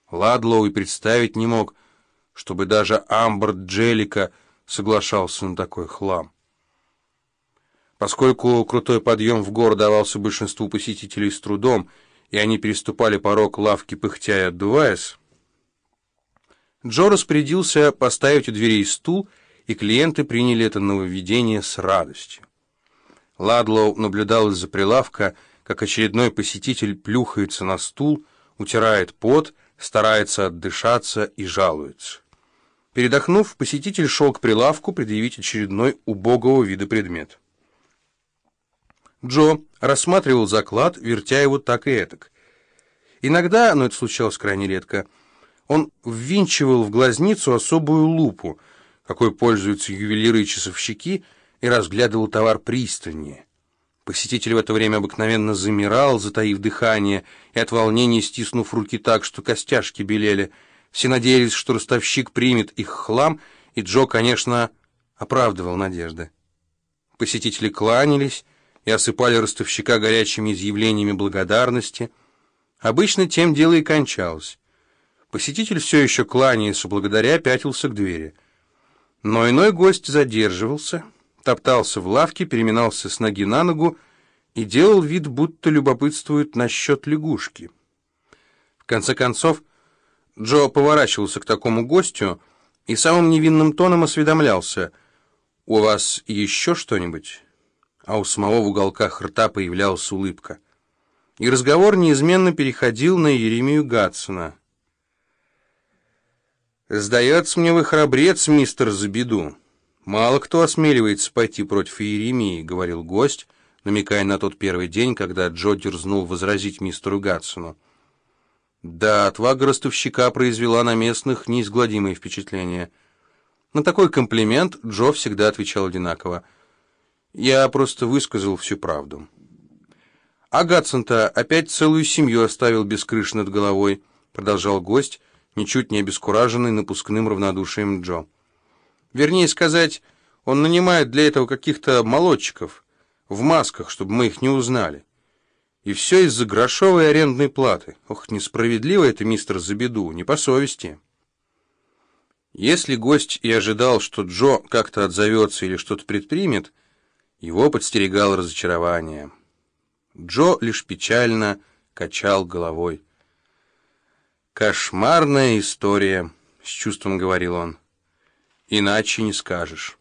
Ладлоу и представить не мог, чтобы даже Амбер Джеллика соглашался на такой хлам. Поскольку крутой подъем в гору давался большинству посетителей с трудом, и они переступали порог лавки пыхтя и отдуваясь, Джо распорядился поставить у дверей стул, и клиенты приняли это нововведение с радостью. Ладлоу наблюдал из-за прилавка, как очередной посетитель плюхается на стул, утирает пот, старается отдышаться и жалуется. Передохнув, посетитель шел к прилавку предъявить очередной убогого вида предмет. Джо рассматривал заклад, вертя его так и этак. Иногда, но это случалось крайне редко, он ввинчивал в глазницу особую лупу, какой пользуются ювелиры и часовщики, и разглядывал товар пристальнее. Посетитель в это время обыкновенно замирал, затаив дыхание, и от волнения стиснув руки так, что костяшки белели. Все надеялись, что ростовщик примет их хлам, и Джо, конечно, оправдывал надежды. Посетители кланялись и осыпали ростовщика горячими изъявлениями благодарности. Обычно тем дело и кончалось. Посетитель, все еще кланяясь благодаря, пятился к двери. Но иной гость задерживался, топтался в лавке, переминался с ноги на ногу и делал вид, будто любопытствует насчет лягушки. В конце концов, Джо поворачивался к такому гостю и самым невинным тоном осведомлялся: «У вас еще что-нибудь?» А у самого в уголках рта появлялась улыбка. И разговор неизменно переходил на Еремию Гадсона. «Сдается мне, вы храбрец, мистер Забеду. Мало кто осмеливается пойти против Еремии», — говорил гость, намекая на тот первый день, когда Джо дерзнул возразить мистеру Гадсону. Да, отвага ростовщика произвела на местных неизгладимое впечатление. На такой комплимент Джо всегда отвечал одинаково: «Я просто высказал всю правду». «А Гадсон-то опять целую семью оставил без крыши над головой», — продолжал гость, ничуть не обескураженный напускным равнодушием Джо. «Вернее сказать, он нанимает для этого каких-то молодчиков в масках, чтобы мы их не узнали. И все из-за грошовой арендной платы. Ох, несправедливо это, мистер Забеду, не по совести». Если гость и ожидал, что Джо как-то отзовется или что-то предпримет, его подстерегало разочарование. Джо лишь печально качал головой. «Кошмарная история», — с чувством говорил он. «Иначе не скажешь».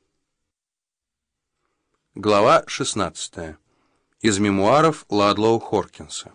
Глава 16. Из мемуаров Ладлоу Хоркинса.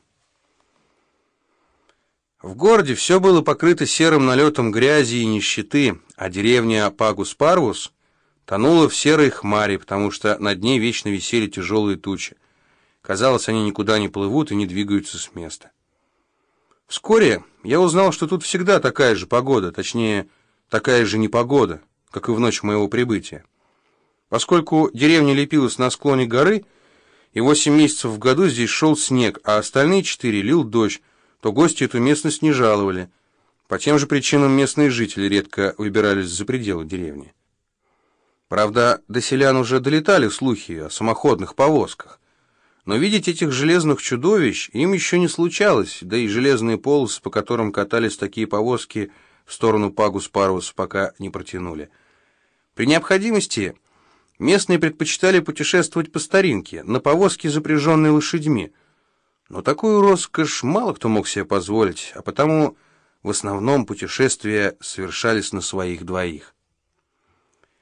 В городе все было покрыто серым налетом грязи и нищеты, а деревня Пагус-Парвус тонула в серой хмари, потому что над ней вечно висели тяжелые тучи. Казалось, они никуда не плывут и не двигаются с места. Вскоре я узнал, что тут всегда такая же погода, точнее, такая же непогода, как и в ночь моего прибытия. Поскольку деревня лепилась на склоне горы, и 8 месяцев в году здесь шел снег, а остальные 4 лил дождь, то гости эту местность не жаловали. По тем же причинам местные жители редко выбирались за пределы деревни. Правда, до селян уже долетали слухи о самоходных повозках. Но видеть этих железных чудовищ им еще не случалось, да и железные полосы, по которым катались такие повозки, в сторону Пагус-Парвус пока не протянули. При необходимости местные предпочитали путешествовать по старинке, на повозке, запряженной лошадьми. Но такую роскошь мало кто мог себе позволить, а потому в основном путешествия совершались на своих двоих.